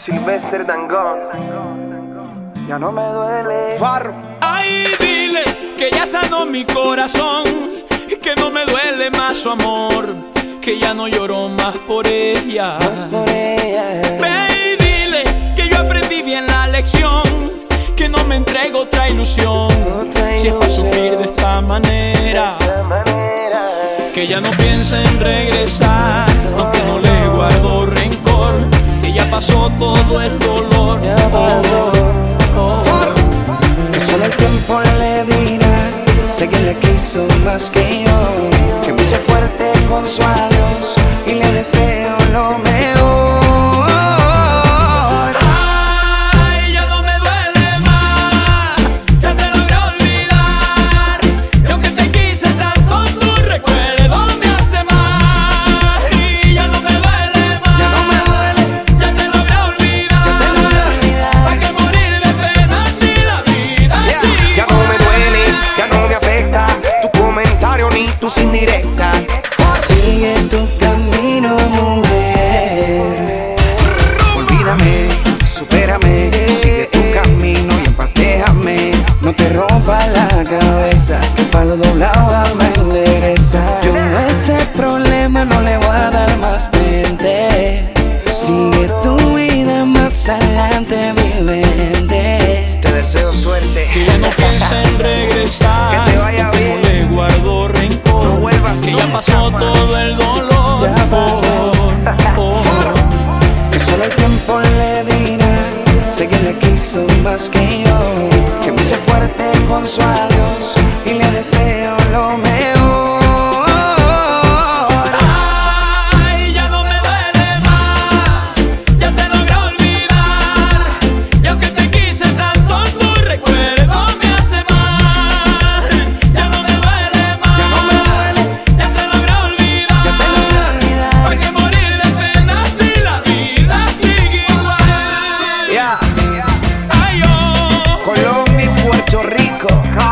Silvestre Dangond. Ya no me duele. Farro. Ay, dile que ya sanó mi corazón, que no me duele más su amor, que ya no lloro más por ella. Ve y dile que yo aprendí bien la lección, que no me entrego otra ilusión, si es para sufrir de esta manera. Que ya no piensa en regresar, aunque no le guardo rencor, que ya pasó todo el dolor. Que solo el tiempo le dirá, sé que le quiso más que yo, que me hizo fuerte con su adiós y le deseo lo mejor. Ay, ya no me duele más, ya te logré olvidar, y aunque te quise tanto tu recuerdo me hace mal. Y ya no me duele más, ya te logré olvidar, ¿para qué morir de pena si la vida sigue? Ya no me duele, ya no me afecta tu comentario ni tus indirectas. Sigue tu camino, mujer. Olvídame, supérame, sigue tu camino y en paz déjame. No te rompa la cabeza, que el palo doblado alma endereza. Yo a este problema no le voy a dar más frente. Sigue tu vida más adelante, vivente. Te deseo suerte. Que ya no piensa en regresar, Que te vaya bien. no le guardo rencor, No vuelvas que ya nunca pasó más. todo el dolor. Ya pasó. Que solo el tiempo le dirá, sé que le quiso más que yo, que me hizo fuerte con su adiós y le deseo lo mejor. Ay, ya no me duele más, ya te logré olvidar, y aunque te quise tanto tu recuerdo me hace mal. Ya no me duele más, ya te logré olvidar, ¿para qué morir de pena si la vida sigue igual? Ya, Ay, oh, Colombia y Puerto Rico.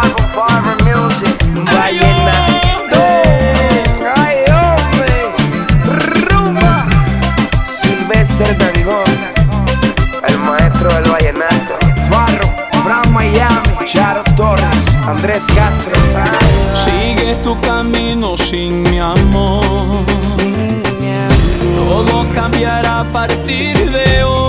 ay, Vallenato. Ay, hombre. Rumba. Silvestre Dangond, El maestro del vallenato. Farro, Fran Miami, Charo Torres, Andrés Castro. sigue tu camino sin mi amor, todo cambiará a partir de hoy.